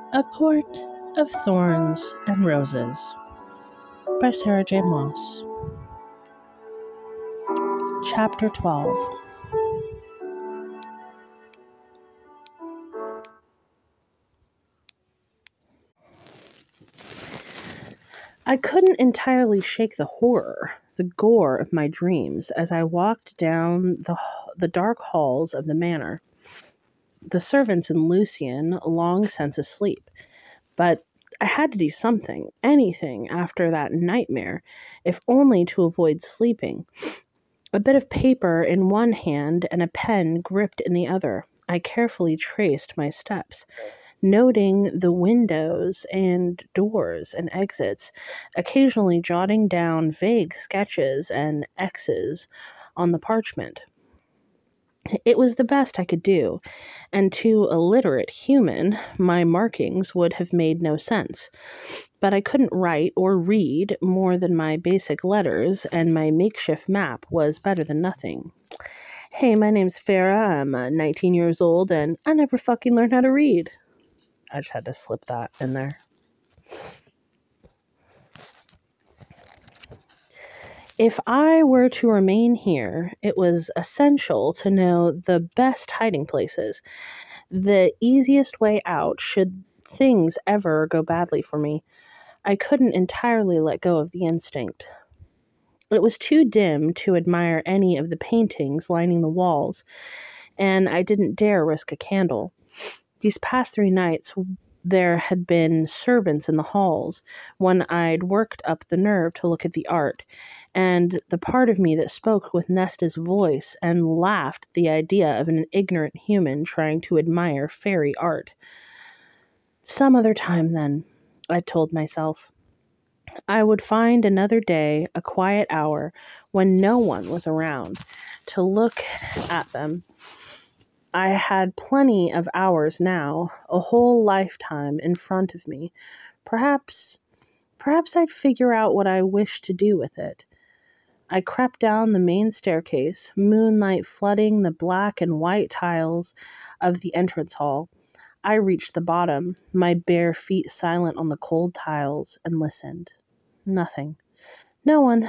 A Court of Thorns and Roses by Sarah J. Maas. Chapter 12. I couldn't entirely shake the horror, the gore of my dreams as I walked down the dark halls of the manor. The servants and Lucian long since asleep, but I had to do something, anything after that nightmare, if only to avoid sleeping. A bit of paper in one hand and a pen gripped in the other, I carefully traced my steps, noting the windows and doors and exits, occasionally jotting down vague sketches and X's on the parchment. It was the best I could do, and to a literate human, my markings would have made no sense. But I couldn't write or read more than my basic letters, and my makeshift map was better than nothing. Hey, my name's Farah, I'm 19 years old, and I never fucking learned how to read. I just had to slip that in there. If I were to remain here, it was essential to know the best hiding places, the easiest way out should things ever go badly for me. I couldn't entirely let go of the instinct. It was too dim to admire any of the paintings lining the walls, and I didn't dare risk a candle. These past 3 nights, there had been servants in the halls when I'd worked up the nerve to look at the art, and the part of me that spoke with Nesta's voice and laughed at the idea of an ignorant human trying to admire fairy art. Some other time, then, I told myself. I would find another day, a quiet hour, when no one was around, to look at them. I had plenty of hours now, a whole lifetime in front of me. Perhaps I'd figure out what I wished to do with it. I crept down the main staircase, moonlight flooding the black and white tiles of the entrance hall. I reached the bottom, my bare feet silent on the cold tiles, and listened. Nothing. No one.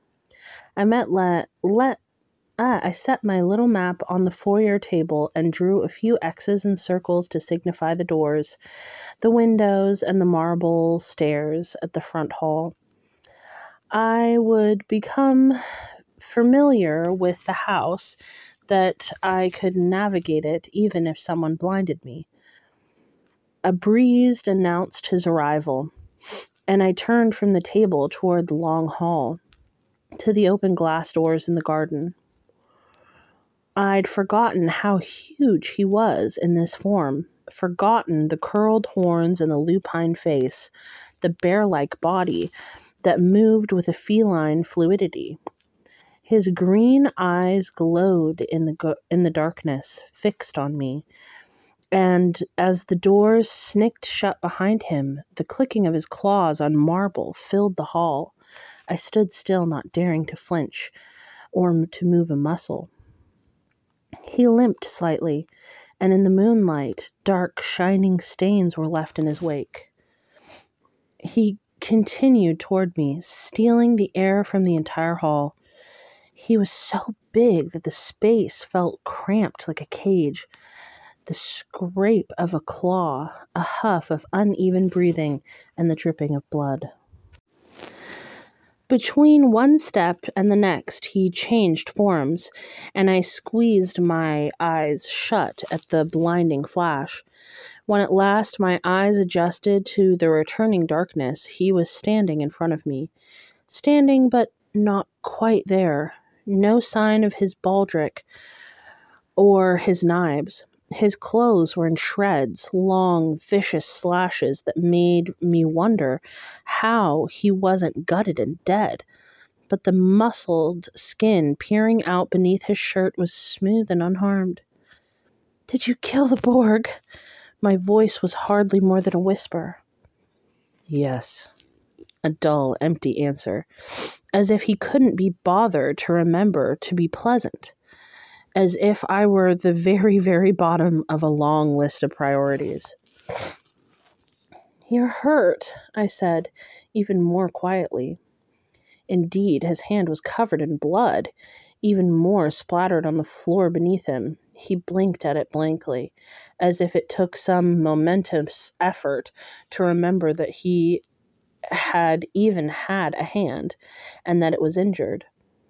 I set my little map on the foyer table and drew a few X's and circles to signify the doors, the windows, and the marble stairs at the front hall. I would become familiar with the house, that I could navigate it even if someone blinded me. A breeze announced his arrival, and I turned from the table toward the long hall, to the open glass doors in the garden. I'd forgotten how huge he was in this form, forgotten the curled horns and the lupine face, the bear-like body that moved with a feline fluidity. His green eyes glowed in the darkness, fixed on me, and as the doors snicked shut behind him, the clicking of his claws on marble filled the hall. I stood still, not daring to flinch or to move a muscle. He limped slightly, and in the moonlight, dark, shining stains were left in his wake. He continued toward me, stealing the air from the entire hall. He was so big that the space felt cramped like a cage. The scrape of a claw, a huff of uneven breathing, and the dripping of blood. Between one step and the next, he changed forms, and I squeezed my eyes shut at the blinding flash. When at last my eyes adjusted to the returning darkness, he was standing in front of me. Standing, but not quite there. No sign of his baldric or his knives. His clothes were in shreds, long, vicious slashes that made me wonder how he wasn't gutted and dead. But the muscled skin peering out beneath his shirt was smooth and unharmed. "Did you kill the Borg?" My voice was hardly more than a whisper. "Yes." A dull, empty answer, as if he couldn't be bothered to remember to be pleasant. As if I were the very, very bottom of a long list of priorities. "You're hurt," I said, even more quietly. Indeed, his hand was covered in blood, even more splattered on the floor beneath him. He blinked at it blankly, as if it took some momentous effort to remember that he had even had a hand, and that it was injured.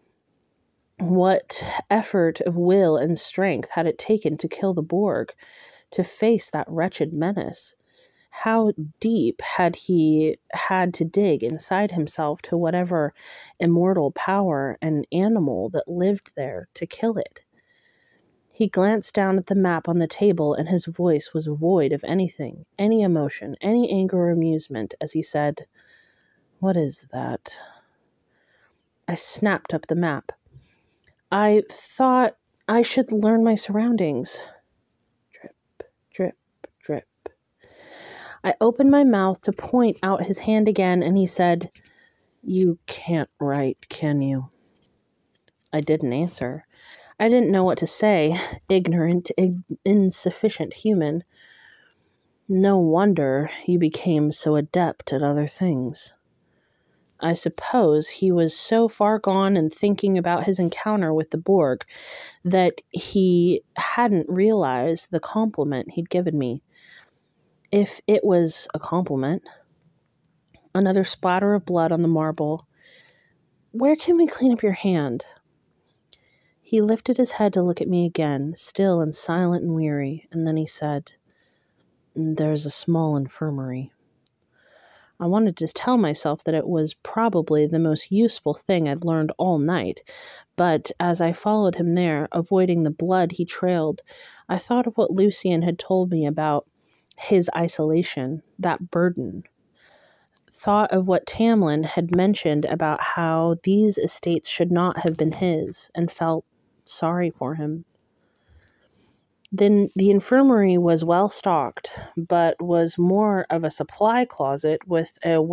What effort of will and strength had it taken to kill the Borg, to face that wretched menace? How deep had he had to dig inside himself to whatever immortal power and animal that lived there to kill it? He glanced down at the map on the table, and his voice was void of anything, any emotion, any anger or amusement, as he said, "What is that?" I snapped up the map. "I thought I should learn my surroundings." Drip, drip, drip. I opened my mouth to point out his hand again, and he said, "You can't write, can you?" I didn't answer. I didn't know what to say. Ignorant, insufficient human. No wonder you became so adept at other things. I suppose he was so far gone in thinking about his encounter with the Borg that he hadn't realized the compliment he'd given me. If it was a compliment. Another splatter of blood on the marble. "Where can we clean up your hand?" He lifted his head to look at me again, still and silent and weary, and then he said, "There's a small infirmary." I wanted to tell myself that it was probably the most useful thing I'd learned all night, but as I followed him there, avoiding the blood he trailed, I thought of what Lucian had told me about his isolation, that burden. Thought of what Tamlin had mentioned about how these estates should not have been his, and felt sorry for him. Then the infirmary was well stocked, but was more of a supply closet with a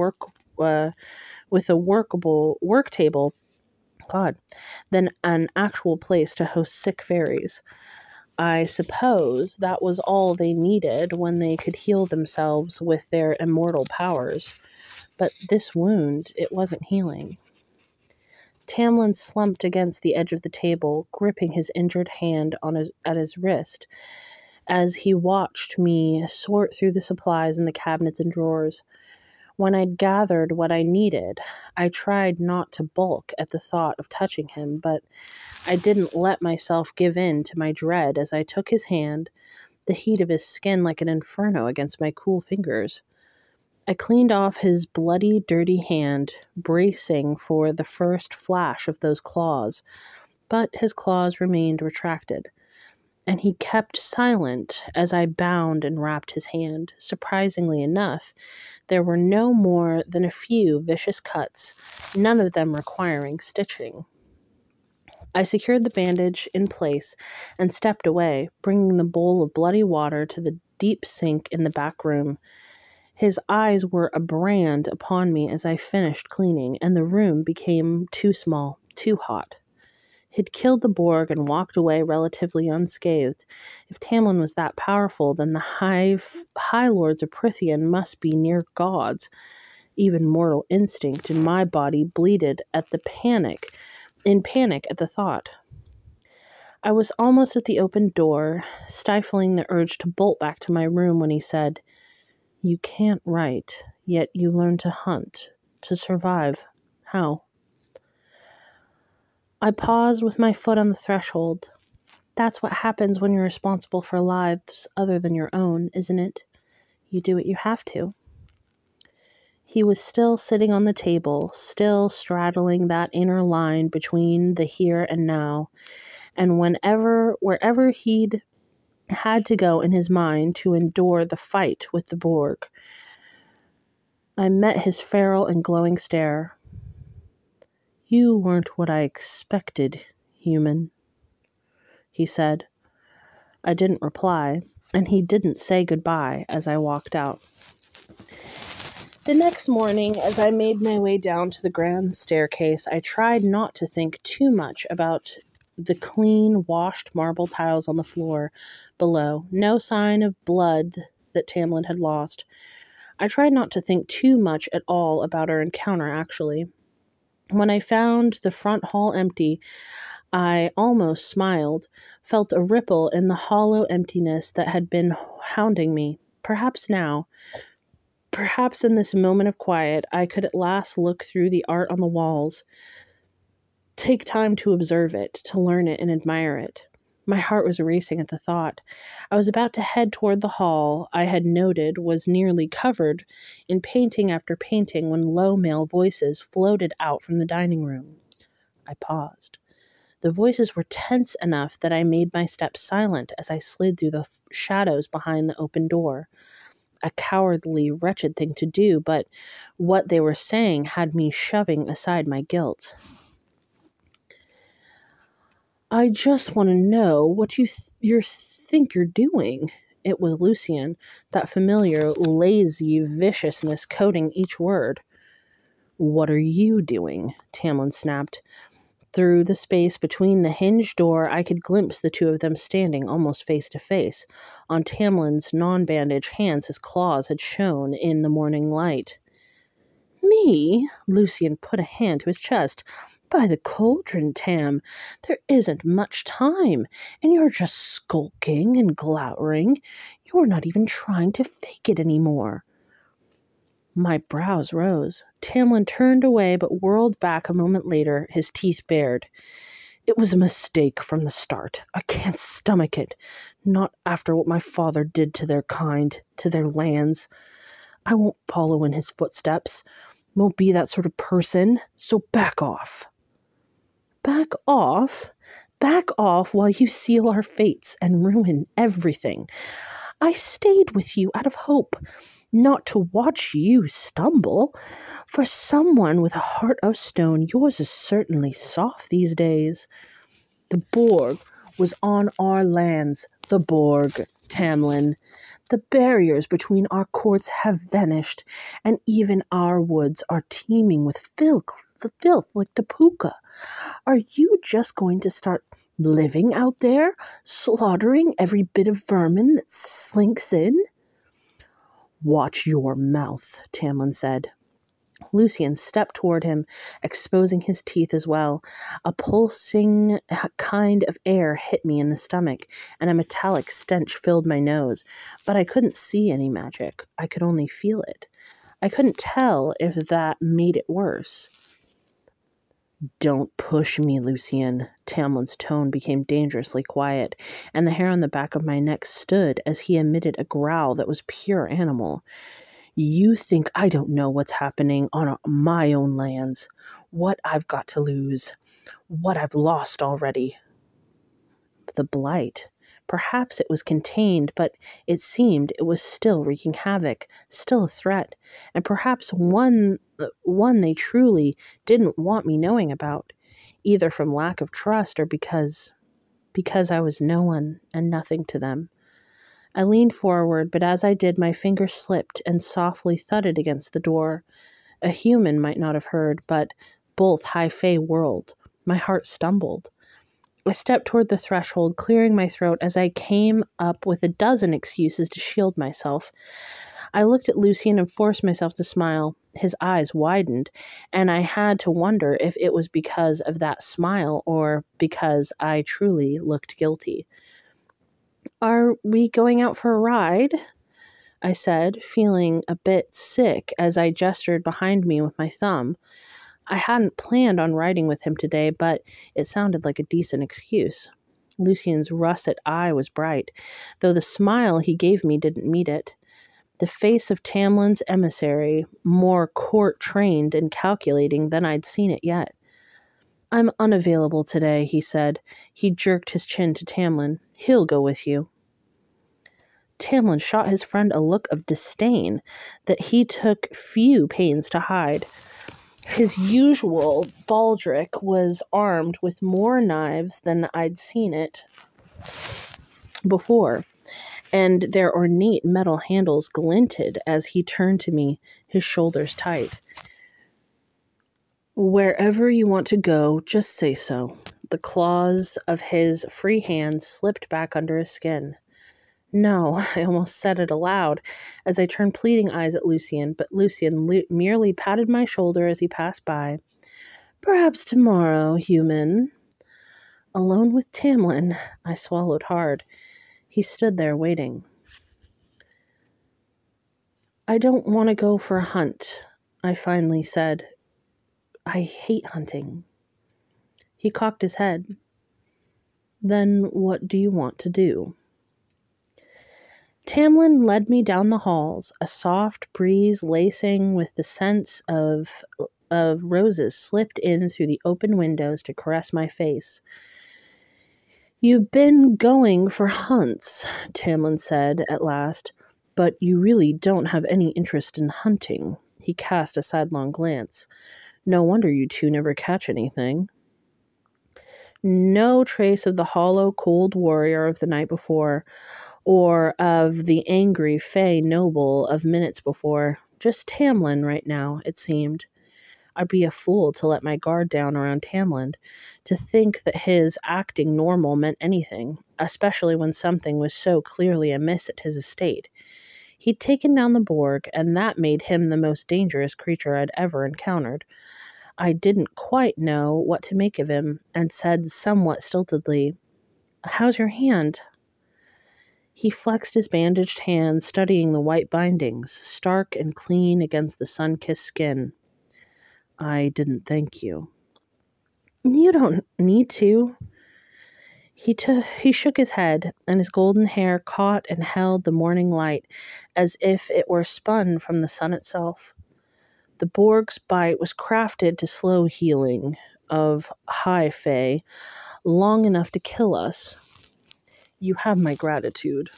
workable work table, than an actual place to host sick fairies. I suppose that was all they needed when they could heal themselves with their immortal powers. But this wound, it wasn't healing. Tamlin slumped against the edge of the table, gripping his injured hand at his wrist, as he watched me sort through the supplies in the cabinets and drawers. When I'd gathered what I needed, I tried not to balk at the thought of touching him, but I didn't let myself give in to my dread as I took his hand, the heat of his skin like an inferno against my cool fingers. I cleaned off his bloody, dirty hand, bracing for the first flash of those claws, but his claws remained retracted, and he kept silent as I bound and wrapped his hand. Surprisingly enough, there were no more than a few vicious cuts, none of them requiring stitching. I secured the bandage in place and stepped away, bringing the bowl of bloody water to the deep sink in the back room. His eyes were a brand upon me as I finished cleaning, and the room became too small, too hot. He'd killed the Borg and walked away relatively unscathed. If Tamlin was that powerful, then the high lords of Prythian must be near gods. Even mortal instinct in my body bleated in panic at the thought. I was almost at the open door, stifling the urge to bolt back to my room when he said, "You can't write, yet you learn to hunt, to survive. How?" I paused with my foot on the threshold. "That's what happens when you're responsible for lives other than your own, isn't it? You do what you have to." He was still sitting on the table, still straddling that inner line between the here and now, and wherever he'd had to go in his mind to endure the fight with the Borg, I met his feral and glowing stare. "You weren't what I expected, human," he said. I didn't reply, and he didn't say goodbye as I walked out. The next morning, as I made my way down to the grand staircase, I tried not to think too much about the clean, washed marble tiles on the floor below. No sign of blood that Tamlin had lost. I tried not to think too much at all about our encounter, actually. When I found the front hall empty, I almost smiled, felt a ripple in the hollow emptiness that had been hounding me. Perhaps in this moment of quiet, I could at last look through the art on the walls, take time to observe it, to learn it and admire it. My heart was racing at the thought. I was about to head toward the hall I had noted was nearly covered in painting after painting when low male voices floated out from the dining room. I paused. The voices were tense enough that I made my steps silent as I slid through the shadows behind the open door. A cowardly, wretched thing to do, but what they were saying had me shoving aside my guilt. I just want to know what you think you're doing. It was Lucian, that familiar, lazy viciousness coating each word. What are you doing? Tamlin snapped. Through the space between the hinged door, I could glimpse the two of them standing almost face to face. On Tamlin's non-bandaged hands, his claws had shone in the morning light. Me? Lucian put a hand to his chest. By the cauldron, Tam, there isn't much time, and you're just skulking and glowering. You're not even trying to fake it anymore. My brows rose. Tamlin turned away but whirled back a moment later, his teeth bared. It was a mistake from the start. I can't stomach it. Not after what my father did to their kind, to their lands. I won't follow in his footsteps. Won't be that sort of person. So back off. Back off? Back off while you seal our fates and ruin everything. I stayed with you out of hope, not to watch you stumble. For someone with a heart of stone, yours is certainly soft these days. The Borg was on our lands. The Borg, Tamlin. The barriers between our courts have vanished, and even our woods are teeming with filth like Tapuka. Are you just going to start living out there, slaughtering every bit of vermin that slinks in? Watch your mouth, Tamlin said. Lucian stepped toward him, exposing his teeth as well. A pulsing kind of air hit me in the stomach, and a metallic stench filled my nose. But I couldn't see any magic. I could only feel it. I couldn't tell if that made it worse. Don't push me, Lucian. Tamlin's tone became dangerously quiet, and the hair on the back of my neck stood as he emitted a growl that was pure animal. You think I don't know what's happening on my own lands, what I've got to lose, what I've lost already. The blight. Perhaps it was contained, but it seemed it was still wreaking havoc, still a threat, and perhaps one they truly didn't want me knowing about, either from lack of trust or because I was no one and nothing to them. I leaned forward, but as I did, my finger slipped and softly thudded against the door. A human might not have heard, but both high fae whirled. My heart stumbled. I stepped toward the threshold, clearing my throat as I came up with a dozen excuses to shield myself. I looked at Lucian and forced myself to smile. His eyes widened, and I had to wonder if it was because of that smile or because I truly looked guilty. Are we going out for a ride? I said, feeling a bit sick as I gestured behind me with my thumb. I hadn't planned on riding with him today, but it sounded like a decent excuse. Lucian's russet eye was bright, though the smile he gave me didn't meet it. The face of Tamlin's emissary, more court-trained and calculating than I'd seen it yet. I'm unavailable today, he said. He jerked his chin to Tamlin. He'll go with you. Tamlin shot his friend a look of disdain that he took few pains to hide. His usual baldric was armed with more knives than I'd seen it before, and their ornate metal handles glinted as he turned to me, his shoulders tight. Wherever you want to go, just say so. The claws of his free hand slipped back under his skin. No, I almost said it aloud as I turned pleading eyes at Lucian, but Lucian merely patted my shoulder as he passed by. Perhaps tomorrow, human. Alone with Tamlin, I swallowed hard. He stood there waiting. I don't want to go for a hunt, I finally said. I hate hunting. He cocked his head. Then what do you want to do? Tamlin led me down the halls, a soft breeze lacing with the scents of roses slipped in through the open windows to caress my face. You've been going for hunts, Tamlin said at last, but you really don't have any interest in hunting. He cast a sidelong glance. No wonder you two never catch anything. No trace of the hollow, cold warrior of the night before, or of the angry Fey noble of minutes before. Just Tamlin right now, it seemed. I'd be a fool to let my guard down around Tamlin, to think that his acting normal meant anything, especially when something was so clearly amiss at his estate. He'd taken down the Borg, and that made him the most dangerous creature I'd ever encountered. I didn't quite know what to make of him, and said somewhat stiltedly, "How's your hand?" He flexed his bandaged hand, studying the white bindings, stark and clean against the sun-kissed skin. I didn't thank you. You don't need to. He shook his head, and his golden hair caught and held the morning light as if it were spun from the sun itself. The Borg's bite was crafted to slow healing of high Fae long enough to kill us. You have my gratitude.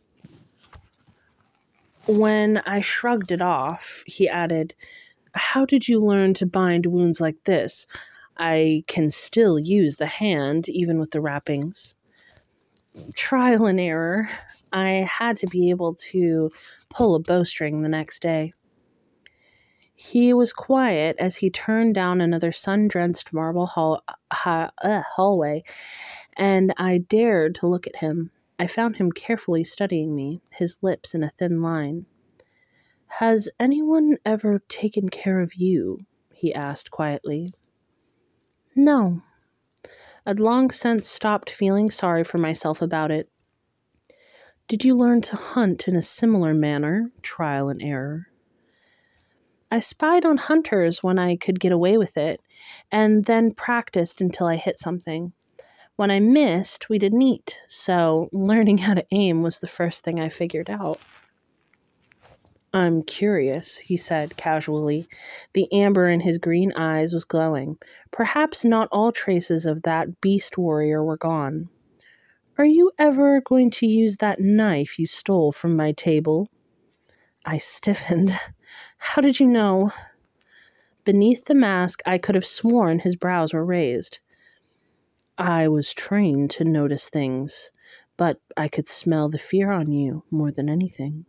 When I shrugged it off, he added, How did you learn to bind wounds like this? I can still use the hand, even with the wrappings. Trial and error. I had to be able to pull a bowstring the next day. He was quiet as he turned down another sun-drenched marble hallway, and I dared to look at him. I found him carefully studying me, his lips in a thin line. Has anyone ever taken care of you? He asked quietly. No. I'd long since stopped feeling sorry for myself about it. Did you learn to hunt in a similar manner, trial and error? I spied on hunters when I could get away with it, and then practiced until I hit something. When I missed, we didn't eat, so learning how to aim was the first thing I figured out. I'm curious, he said casually. The amber in his green eyes was glowing. Perhaps not all traces of that beast warrior were gone. Are you ever going to use that knife you stole from my table? I stiffened. How did you know? Beneath the mask, I could have sworn his brows were raised. I was trained to notice things, but I could smell the fear on you more than anything.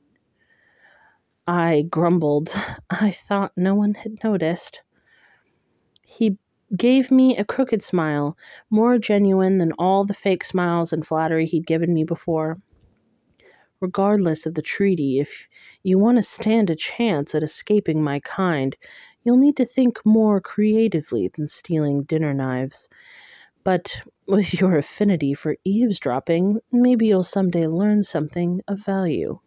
I grumbled. I thought no one had noticed. He gave me a crooked smile, more genuine than all the fake smiles and flattery he'd given me before. Regardless of the treaty, if you want to stand a chance at escaping my kind, you'll need to think more creatively than stealing dinner knives. But with your affinity for eavesdropping, maybe you'll someday learn something of value.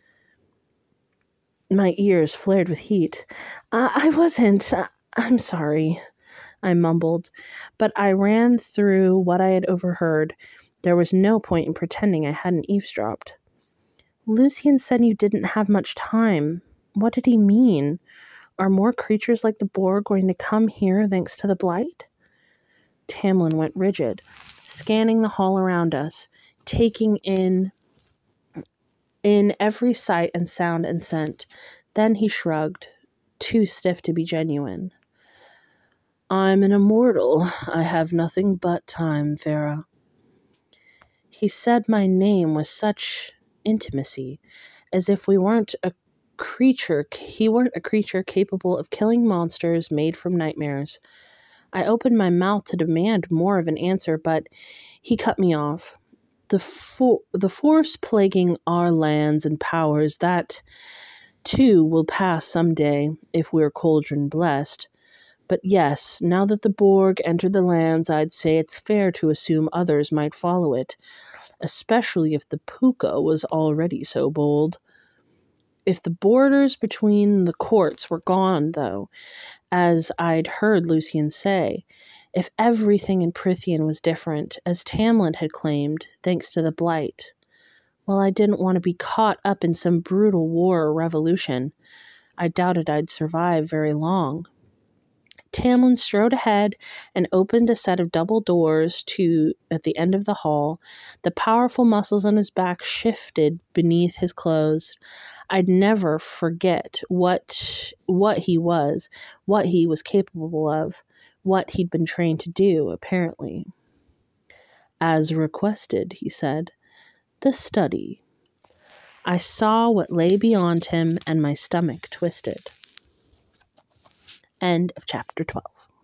My ears flared with heat. I wasn't. I'm sorry, I mumbled, but I ran through what I had overheard. There was no point in pretending I hadn't eavesdropped. Lucian said you didn't have much time. What did he mean? Are more creatures like the Borg going to come here thanks to the Blight? Tamlin went rigid, scanning the hall around us, taking in every sight and sound and scent. Then he shrugged, too stiff to be genuine. I'm an immortal. I have nothing but time, Farah. He said my name with such intimacy, as if he weren't a creature capable of killing monsters made from nightmares. I opened my mouth to demand more of an answer, but he cut me off. the force plaguing our lands and powers, that too will pass some day if we're cauldron blessed. But yes, now that the Borg entered the lands, I'd say it's fair to assume others might follow it, especially if the Puka was already so bold. If the borders between the courts were gone, though, as I'd heard Lucian say, if everything in Prithian was different, as Tamlin had claimed, thanks to the Blight, well, I didn't want to be caught up in some brutal war or revolution. I doubted I'd survive very long. Tamlin strode ahead and opened a set of double doors at the end of the hall. The powerful muscles on his back shifted beneath his clothes. I'd never forget what he was, what he was capable of, what he'd been trained to do, apparently. As requested, he said, the study. I saw what lay beyond him, and my stomach twisted. End of chapter 12.